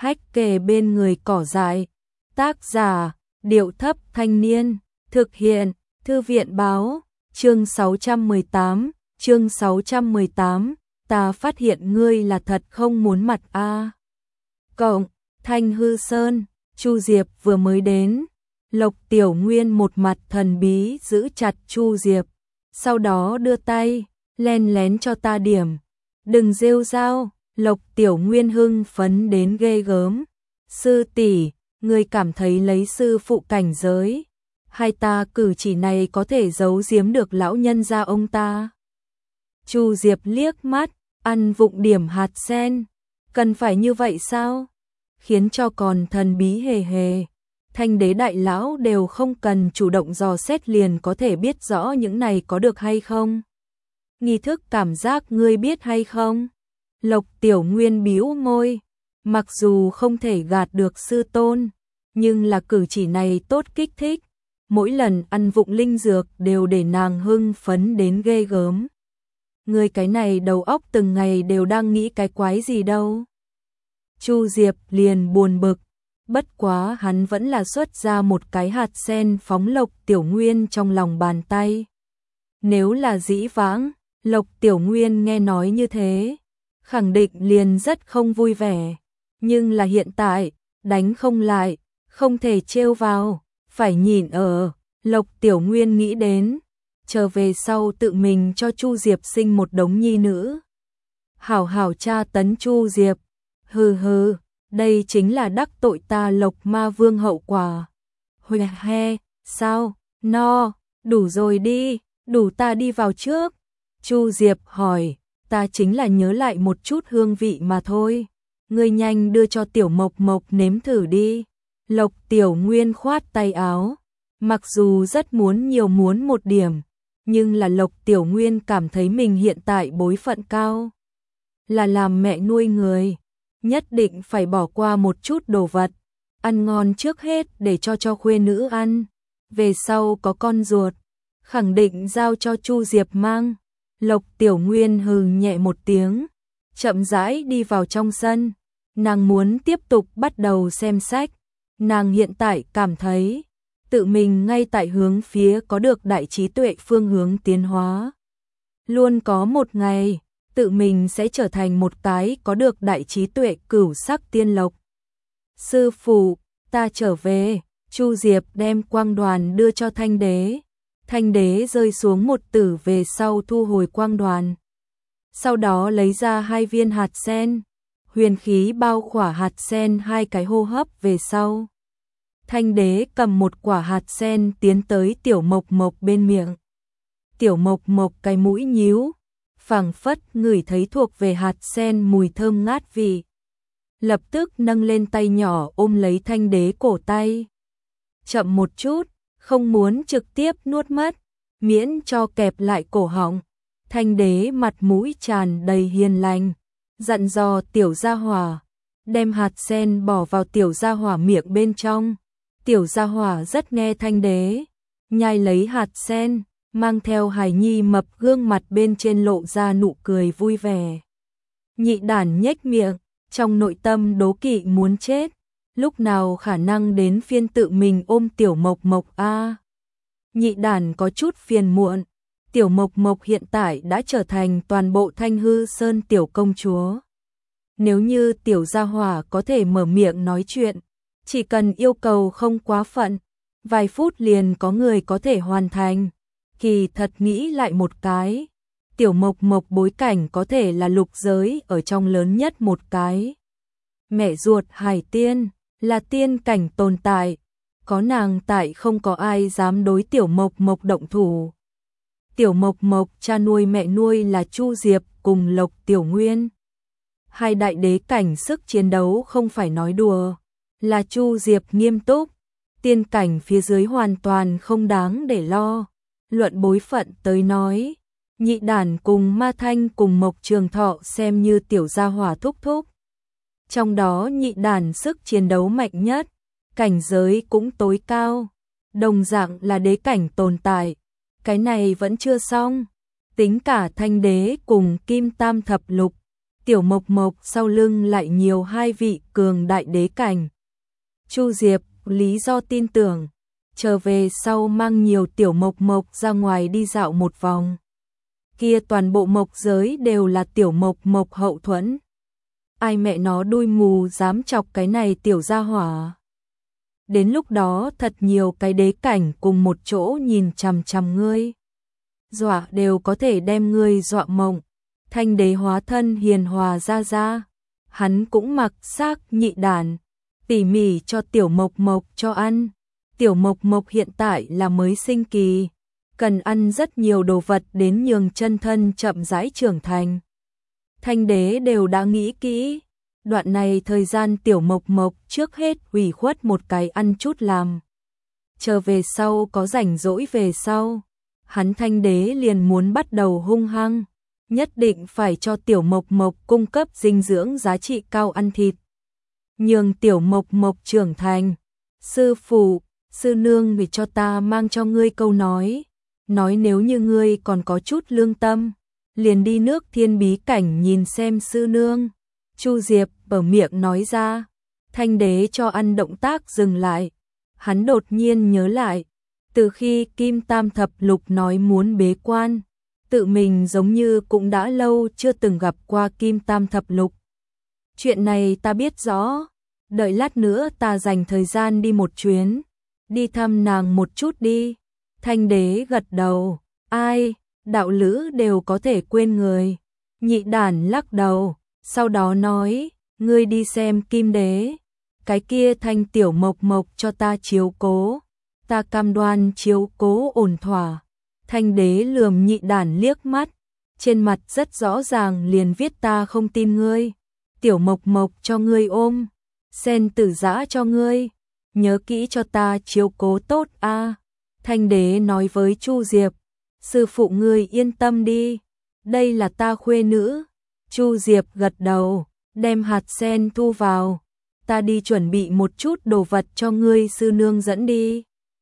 hách kề bên người cỏ dại. Tác giả, Điệu Thấp Thanh Niên. Thực hiện, Thư viện Báo. Chương 618, ta phát hiện ngươi là thật không muốn mặt a. Cộng, Thanh Hư Sơn, Chu Diệp vừa mới đến. Lộc Tiểu Nguyên một mặt thần bí giữ chặt Chu Diệp, sau đó đưa tay, len lén cho ta điểm. Đừng rêu rao, Lộc Tiểu Nguyên hưng phấn đến ghê gớm. Sư tỷ, ngươi cảm thấy lấy sư phụ cảnh giới, hay ta cử chỉ này có thể giấu giếm được lão nhân gia ông ta? Chu Diệp liếc mắt, ăn vụng điểm hạt sen. Cần phải như vậy sao? Khiến cho còn thần bí hề hề. Thanh đế đại lão đều không cần chủ động dò xét liền có thể biết rõ những này có được hay không. Nghi thức cảm giác ngươi biết hay không? Lộc Tiểu Nguyên bĩu môi. Mặc dù không thể gạt được sư tôn, nhưng là cử chỉ này tốt kích thích. Mỗi lần ăn vụng linh dược đều để nàng hưng phấn đến ghê gớm. Ngươi cái này đầu óc từng ngày đều đang nghĩ cái quái gì đâu. Chu Diệp liền buồn bực. Bất quá hắn vẫn là xuất ra một cái hạt sen phóng Lộc Tiểu Nguyên trong lòng bàn tay. Nếu là dĩ vãng, Lộc Tiểu Nguyên nghe nói như thế, khẳng định liền rất không vui vẻ. Nhưng là hiện tại, đánh không lại, không thể trêu vào, phải nhìn ở. Lộc Tiểu Nguyên nghĩ đến, trở về sau tự mình cho Chu Diệp sinh một đống nhi nữ. Hảo hảo tra tấn Chu Diệp. Hừ hừ, đây chính là đắc tội ta Lộc Ma Vương hậu quả. Huề he, sao, no, đủ rồi đi, đủ ta đi vào trước. Chu Diệp hỏi, ta chính là nhớ lại một chút hương vị mà thôi. Ngươi nhanh đưa cho Tiểu Mộc Mộc nếm thử đi. Lộc Tiểu Nguyên khoát tay áo. Mặc dù rất muốn một điểm, nhưng là Lộc Tiểu Nguyên cảm thấy mình hiện tại bối phận cao, là làm mẹ nuôi người, nhất định phải bỏ qua một chút đồ vật, ăn ngon trước hết để cho khuê nữ ăn, về sau có con ruột, khẳng định giao cho Chu Diệp mang. Lộc Tiểu Nguyên hừ nhẹ một tiếng, chậm rãi đi vào trong sân. Nàng muốn tiếp tục bắt đầu xem sách. Nàng hiện tại cảm thấy tự mình ngay tại hướng phía có được đại trí tuệ phương hướng tiến hóa. Luôn có một ngày, tự mình sẽ trở thành một cái có được đại trí tuệ cửu sắc tiên lộc. Sư phụ, ta trở về. Chu Diệp đem quang đoàn đưa cho Thanh đế. Thanh đế rơi xuống một tử về sau thu hồi quang đoàn. Sau đó lấy ra 2 viên hạt sen. Huyền khí bao khỏa hạt sen 2 cái hô hấp về sau. Thanh đế cầm một quả hạt sen tiến tới Tiểu Mộc Mộc bên miệng. Tiểu Mộc Mộc cái mũi nhíu, phảng phất ngửi thấy thuộc về hạt sen mùi thơm ngát vị. Lập tức nâng lên tay nhỏ ôm lấy Thanh đế cổ tay. Chậm một chút, không muốn trực tiếp nuốt mất, miễn cho kẹp lại cổ họng. Thanh đế mặt mũi tràn đầy hiền lành, dặn dò Tiểu Gia Hỏa, đem hạt sen bỏ vào Tiểu Gia Hỏa miệng bên trong. Tiểu Gia Hỏa rất nghe Thanh đế, nhai lấy hạt sen, mang theo hài nhi mập gương mặt bên trên lộ ra nụ cười vui vẻ. Nhị đản nhếch miệng, trong nội tâm đố kỵ muốn chết, lúc nào khả năng đến phiên tự mình ôm Tiểu Mộc Mộc a. Nhị đản có chút phiền muộn, Tiểu Mộc Mộc hiện tại đã trở thành toàn bộ Thanh Hư Sơn tiểu công chúa. Nếu như Tiểu Gia Hỏa có thể mở miệng nói chuyện, chỉ cần yêu cầu không quá phận, vài phút liền có người có thể hoàn thành. Kỳ thật nghĩ lại một cái, Tiểu Mộc Mộc bối cảnh có thể là lục giới ở trong lớn nhất một cái. Mẹ ruột Hải Tiên, là tiên cảnh tồn tại, có nàng tại không có ai dám đối Tiểu Mộc Mộc động thủ. Tiểu Mộc Mộc cha nuôi mẹ nuôi là Chu Diệp cùng Lộc Tiểu Nguyên. 2 đại đế cảnh sức chiến đấu không phải nói đùa, là Chu Diệp nghiêm túc, tiên cảnh phía dưới hoàn toàn không đáng để lo. Luận bối phận tới nói, nhị đản cùng Ma Thanh cùng Mộc Trường Thọ xem như Tiểu Gia Hỏa thúc thúc. Trong đó nhị đản sức chiến đấu mạnh nhất, cảnh giới cũng tối cao, đồng dạng là đế cảnh tồn tại. Cái này vẫn chưa xong, tính cả Thanh đế cùng Kim Tam Thập Lục, Tiểu Mộc Mộc sau lưng lại nhiều hai vị cường đại đế cảnh. Chu Diệp, lý do tin tưởng, trở về sau mang nhiều Tiểu Mộc Mộc ra ngoài đi dạo một vòng. Kia toàn bộ mộc giới đều là Tiểu Mộc Mộc hậu thuẫn. Ai mẹ nó đuôi mù dám chọc cái này tiểu gia hỏa. Đến lúc đó thật nhiều cái đế cảnh cùng một chỗ nhìn chằm chằm ngươi. Dọa đều có thể đem ngươi dọa mộng. Thanh đế hóa thân hiền hòa ra ra. Hắn cũng mặc xác nhị đàn, tỉ mỉ cho Tiểu Mộc Mộc cho ăn. Tiểu Mộc Mộc hiện tại là mới sinh kỳ, cần ăn rất nhiều đồ vật đến nhường chân thân chậm rãi trưởng thành. Thanh đế đều đã nghĩ kỹ, đoạn này thời gian Tiểu Mộc Mộc trước hết ủy khuất một cái ăn chút làm. Chờ về sau có rảnh rỗi về sau, hắn Thanh đế liền muốn bắt đầu hung hăng, nhất định phải cho Tiểu Mộc Mộc cung cấp dinh dưỡng giá trị cao ăn thịt. Nhường Tiểu Mộc Mộc trưởng thành. Sư phụ, sư nương vì cho ta mang cho ngươi câu nói nếu như ngươi còn có chút lương tâm, liền đi nước Thiên bí cảnh nhìn xem sư nương. Chu Diệp ở miệng nói ra. Thanh đế cho ăn động tác dừng lại. Hắn đột nhiên nhớ lại, từ khi Kim Tam Thập Lục nói muốn bế quan, tự mình giống như cũng đã lâu chưa từng gặp qua Kim Tam Thập Lục. Chuyện này ta biết rõ, đợi lát nữa ta dành thời gian đi một chuyến, đi thăm nàng một chút đi. Thanh đế gật đầu, ai, đạo lữ đều có thể quên người. Nhị đản lắc đầu, sau đó nói, ngươi đi xem Kim đế, cái kia Thanh Tiểu Mộc Mộc cho ta chiếu cố, ta cam đoan chiếu cố ổn thỏa. Thanh đế lườm nhị đản liếc mắt, trên mặt rất rõ ràng liền viết ta không tin ngươi. Tiểu Mộc Mộc cho ngươi ôm, sen tử giã cho ngươi, nhớ kỹ cho ta chiếu cố tốt a. Thanh đế nói với Chu Diệp, sư phụ ngươi yên tâm đi, đây là ta khuê nữ. Chu Diệp gật đầu, đem hạt sen thu vào, ta đi chuẩn bị một chút đồ vật cho ngươi sư nương dẫn đi.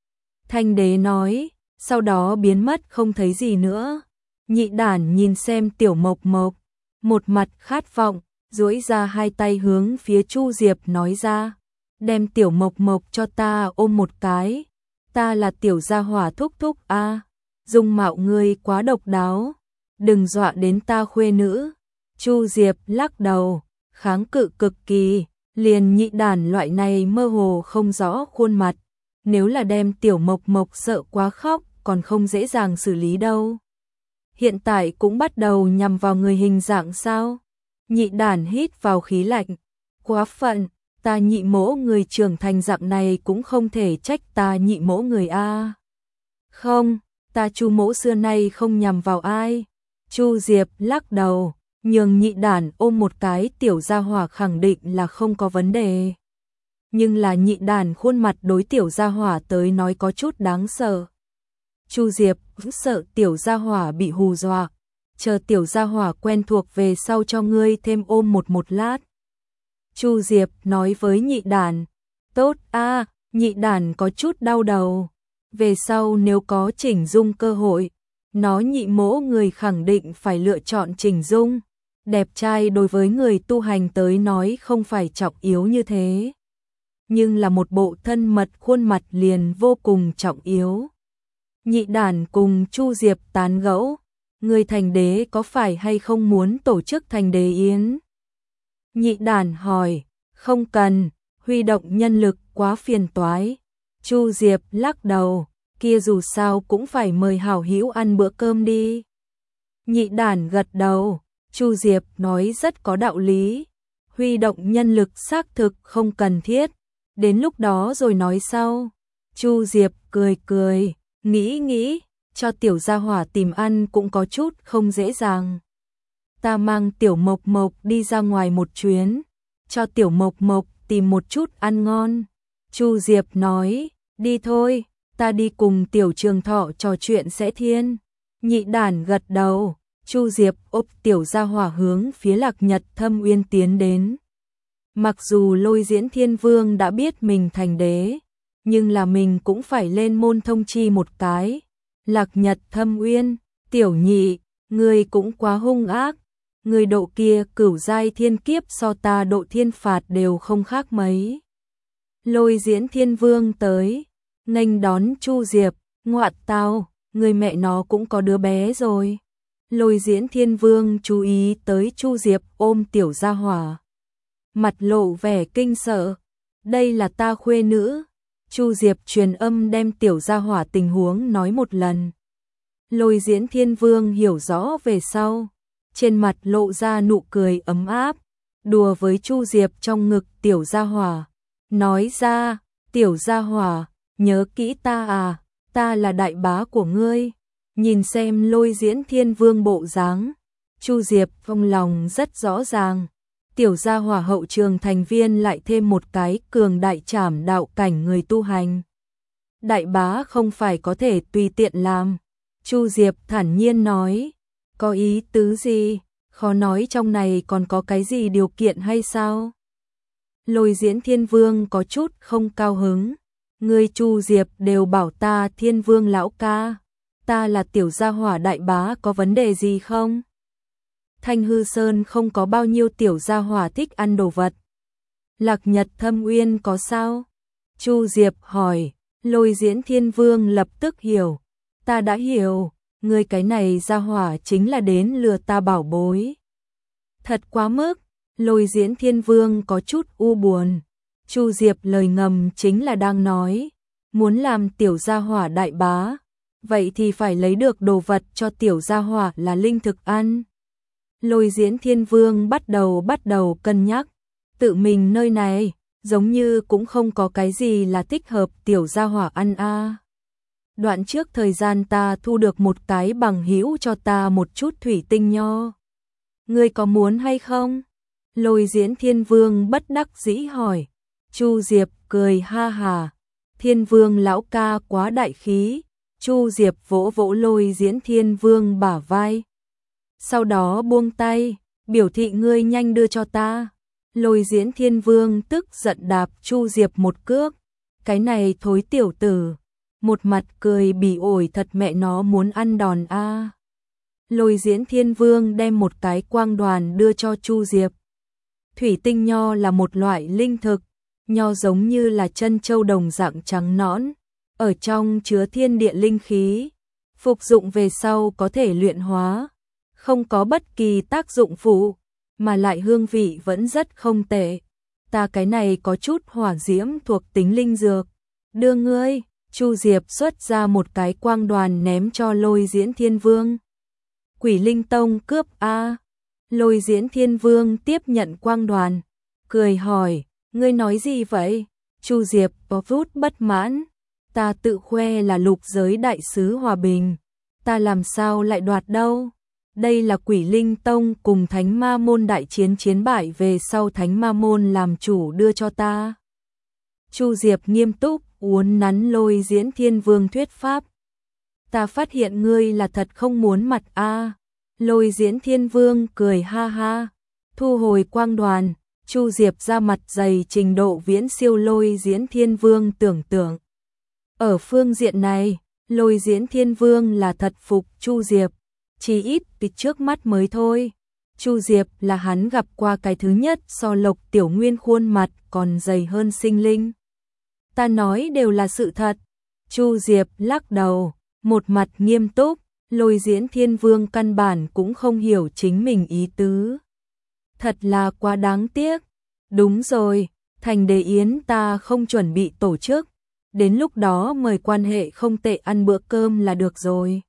Thanh đế nói, sau đó biến mất không thấy gì nữa. Nhị đản nhìn xem Tiểu Mộc Mộc, một mặt khát vọng, duỗi ra hai tay hướng phía Chu Diệp nói ra, đem Tiểu Mộc Mộc cho ta ôm một cái, ta là tiểu gia hỏa thúc thúc a. Dung mạo ngươi quá độc đáo, đừng dọa đến ta khuê nữ. Chu Diệp lắc đầu, kháng cự cực kỳ, liền nhị đản loại này mơ hồ không rõ khuôn mặt, nếu là đem Tiểu Mộc Mộc sợ quá khóc, còn không dễ dàng xử lý đâu. Hiện tại cũng bắt đầu nhằm vào người hình dạng sao? Nhị đản hít vào khí lạnh, quá phận, ta nhị mỗ người trưởng thành dạng này cũng không thể trách ta nhị mỗ người a. Không, ta Chu mỗ xưa nay không nhằm vào ai. Chu Diệp lắc đầu, nhường nhị đản ôm một cái tiểu gia hỏa khẳng định là không có vấn đề. Nhưng là nhị đản khuôn mặt đối tiểu gia hỏa tới nói có chút đáng sợ. Chu Diệp sợ tiểu gia hỏa bị hù dọa, chờ tiểu gia hỏa quen thuộc về sau cho ngươi thêm ôm một lát. Chu Diệp nói với nhị đản, tốt a. Nhị đản có chút đau đầu, về sau nếu có chỉnh dung cơ hội, nó nhị mỗ người khẳng định phải lựa chọn chỉnh dung. Đẹp trai đối với người tu hành tới nói không phải trọng yếu như thế, nhưng là một bộ thân mật khuôn mặt liền vô cùng trọng yếu. Nhị đản cùng Chu Diệp tán gẫu, người thành đế có phải hay không muốn tổ chức thành đế yến? Nhị đản hỏi, không cần, huy động nhân lực quá phiền toái. Chu Diệp lắc đầu, kia dù sao cũng phải mời hảo hữu ăn bữa cơm đi. Nhị đản gật đầu, Chu Diệp nói rất có đạo lý, huy động nhân lực xác thực không cần thiết, đến lúc đó rồi nói sau. Chu Diệp cười cười, nghĩ, cho tiểu gia hỏa tìm ăn cũng có chút không dễ dàng. Ta mang Tiểu Mộc Mộc đi ra ngoài một chuyến, cho Tiểu Mộc Mộc tìm một chút ăn ngon. Chu Diệp nói, đi thôi, ta đi cùng Tiểu Trường Thọ trò chuyện sẽ thiên. Nhị đản gật đầu, Chu Diệp ôm tiểu gia hỏa hướng phía Lạc Nhật Thâm Uyên tiến đến. Mặc dù Lôi Diễn Thiên Vương đã biết mình thành đế, nhưng là mình cũng phải lên môn thông chi một cái. Lạc Nhật Thâm Uyên, tiểu nhị, ngươi cũng quá hung ác, người độ kia cửu giai thiên kiếp so ta độ thiên phạt đều không khác mấy. Lôi Diễn Thiên Vương tới, nghênh đón Chu Diệp, ngoạn tao, người mẹ nó cũng có đứa bé rồi. Lôi Diễn Thiên Vương chú ý tới Chu Diệp ôm tiểu gia hỏa, mặt lộ vẻ kinh sợ, đây là ta khuê nữ. Chu Diệp truyền âm đem tiểu gia hỏa tình huống nói một lần. Lôi Diễn Thiên Vương hiểu rõ về sau, trên mặt lộ ra nụ cười ấm áp, đùa với Chu Diệp trong ngực tiểu gia hỏa, nói ra, tiểu gia hỏa, nhớ kỹ ta à, ta là đại bá của ngươi. Nhìn xem Lôi Diễn Thiên Vương bộ dáng, Chu Diệp trong lòng rất rõ ràng, tiểu gia hỏa hậu trường thành viên lại thêm một cái cường đại trảm đạo cảnh người tu hành. Đại bá không phải có thể tùy tiện làm. Chu Diệp thản nhiên nói, có ý tứ gì, khó nói trong này còn có cái gì điều kiện hay sao? Lôi Diễn Thiên Vương có chút không cao hứng, ngươi Chu Diệp đều bảo ta Thiên Vương lão ca, ta là tiểu gia hỏa đại bá có vấn đề gì không? Thanh Hư Sơn không có bao nhiêu tiểu gia hỏa thích ăn đồ vật. Lạc Nhật Thâm Uyên có sao? Chu Diệp hỏi, Lôi Diễn Thiên Vương lập tức hiểu, ta đã hiểu, ngươi cái này gia hỏa chính là đến lừa ta bảo bối. Thật quá mức, Lôi Diễn Thiên Vương có chút u buồn. Chu Diệp lời ngầm chính là đang nói, muốn làm tiểu gia hỏa đại bá, vậy thì phải lấy được đồ vật cho tiểu gia hỏa là linh thực ăn. Lôi Diễn Thiên Vương bắt đầu cân nhắc, tự mình nơi này giống như cũng không có cái gì là thích hợp tiểu gia hỏa ăn a. Đoạn trước thời gian ta thu được một cái bằng hữu cho ta một chút thủy tinh nho. Ngươi có muốn hay không? Lôi Diễn Thiên Vương bất đắc dĩ hỏi. Chu Diệp cười ha hà. Thiên Vương lão ca quá đại khí. Chu Diệp vỗ vỗ Lôi Diễn Thiên Vương bả vai. Sau đó buông tay, biểu thị ngươi nhanh đưa cho ta. Lôi Diễn Thiên Vương tức giận đạp Chu Diệp một cước. Cái này thối tiểu tử. Một mặt cười bỉ ổi thật mẹ nó muốn ăn đòn a. Lôi Diễn Thiên Vương đem một cái quang đoàn đưa cho Chu Diệp. Thủy tinh nho là một loại linh thực, nho giống như là chân châu đồng dạng trắng nõn, ở trong chứa thiên địa linh khí, phục dụng về sau có thể luyện hóa, không có bất kỳ tác dụng phụ, mà lại hương vị vẫn rất không tệ. Ta cái này có chút hỏa diễm thuộc tính linh dược, đưa ngươi. Chu Diệp xuất ra một cái quang đoàn ném cho Lôi Diễn Thiên Vương. Quỷ Linh Tông cướp a. Lôi Diễn Thiên Vương tiếp nhận quang đoàn, cười hỏi, ngươi nói gì vậy? Chu Diệp có chút bất mãn, ta tự khoe là lục giới đại sứ hòa bình, ta làm sao lại đoạt đâu? Đây là Quỷ Linh Tông cùng Thánh Ma Môn đại chiến chiến bại về sau Thánh Ma Môn làm chủ đưa cho ta. Chu Diệp nghiêm túc uốn nắn Lôi Diễn Thiên Vương thuyết pháp. Ta phát hiện ngươi là thật không muốn mặt a. Lôi Diễn Thiên Vương cười ha ha, thu hồi quang đoàn. Chu Diệp ra mặt dày trình độ viễn siêu Lôi Diễn Thiên Vương tưởng tượng. Ở phương diện này, Lôi Diễn Thiên Vương là thật phục Chu Diệp, chỉ ít từ trước mắt mới thôi. Chu Diệp là hắn gặp qua cái thứ nhất so Lộc Tiểu Nguyên khuôn mặt còn dày hơn sinh linh. Ta nói đều là sự thật. Chu Diệp lắc đầu, một mặt nghiêm túc, Lôi Diễn Thiên Vương căn bản cũng không hiểu chính mình ý tứ. Thật là quá đáng tiếc. Đúng rồi, thành đế yến ta không chuẩn bị tổ chức, đến lúc đó mời quan hệ không tệ ăn bữa cơm là được rồi.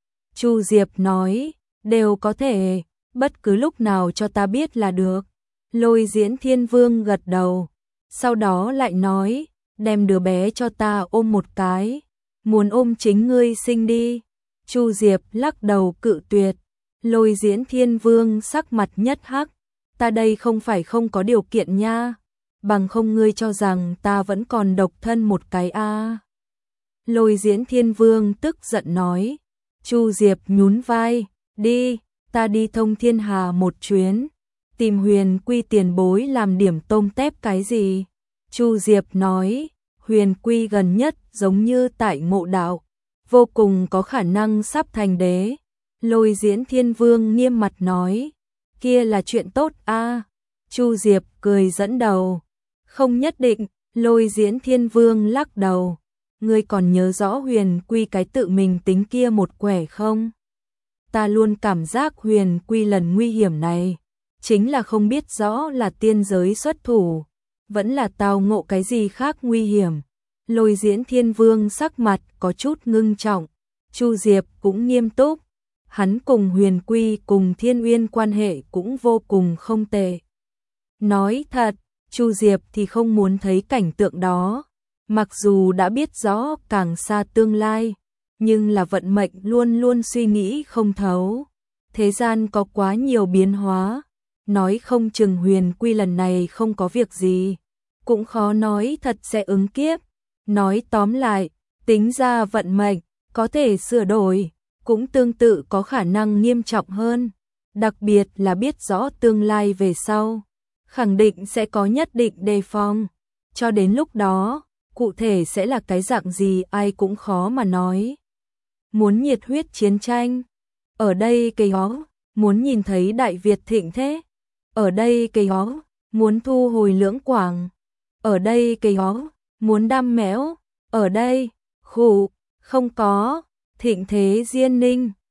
Chu Diệp nói, đều có thể, bất cứ lúc nào cho ta biết là được. Lôi Diễn Thiên Vương gật đầu, sau đó lại nói, đem đứa bé cho ta ôm một cái, muốn ôm chính ngươi sinh đi. Chu Diệp lắc đầu cự tuyệt. Lôi Diễn Thiên Vương sắc mặt nhất hắc, ta đây không phải không có điều kiện nha, bằng không ngươi cho rằng ta vẫn còn độc thân một cái a. Lôi Diễn Thiên Vương tức giận nói. Chu Diệp nhún vai, đi, ta đi thông thiên hà một chuyến, tìm Huyền Quy tiền bối làm điểm tôm tép cái gì. Chu Diệp nói, Huyền Quy gần nhất giống như tại Ngộ Đạo, vô cùng có khả năng sắp thành đế. Lôi Diễn Thiên Vương nghiêm mặt nói, kia là chuyện tốt a. Chu Diệp cười dẫn đầu. Không nhất định, Lôi Diễn Thiên Vương lắc đầu. Ngươi còn nhớ rõ Huyền Quy cái tự mình tính kia một quẻ không? Ta luôn cảm giác Huyền Quy lần nguy hiểm này, chính là không biết rõ là tiên giới xuất thủ, vẫn là tao ngộ cái gì khác nguy hiểm. Lôi Diễn Thiên Vương sắc mặt có chút ngưng trọng, Chu Diệp cũng nghiêm túc. Hắn cùng Huyền Quy cùng Thiên Uyên quan hệ cũng vô cùng không tệ. Nói thật, Chu Diệp thì không muốn thấy cảnh tượng đó. Mặc dù đã biết rõ càng xa tương lai, nhưng là vận mệnh luôn luôn suy nghĩ không thấu. Thế gian có quá nhiều biến hóa, nói không chừng Huyền Quy lần này không có việc gì, cũng khó nói thật sẽ ứng kiếp. Nói tóm lại, tính ra vận mệnh có thể sửa đổi, cũng tương tự có khả năng nghiêm trọng hơn, đặc biệt là biết rõ tương lai về sau, khẳng định sẽ có nhất định đề phòng. Cho đến lúc đó, cụ thể sẽ là cái dạng gì ai cũng khó mà nói. Muốn nhiệt huyết chiến tranh, ở đây cây hó, muốn nhìn thấy Đại Việt thịnh thế, ở đây cây hó, muốn thu hồi Lưỡng Quảng, ở đây cây hó, muốn đam mẽo, ở đây, khủ, không có, thịnh thế Diên Ninh.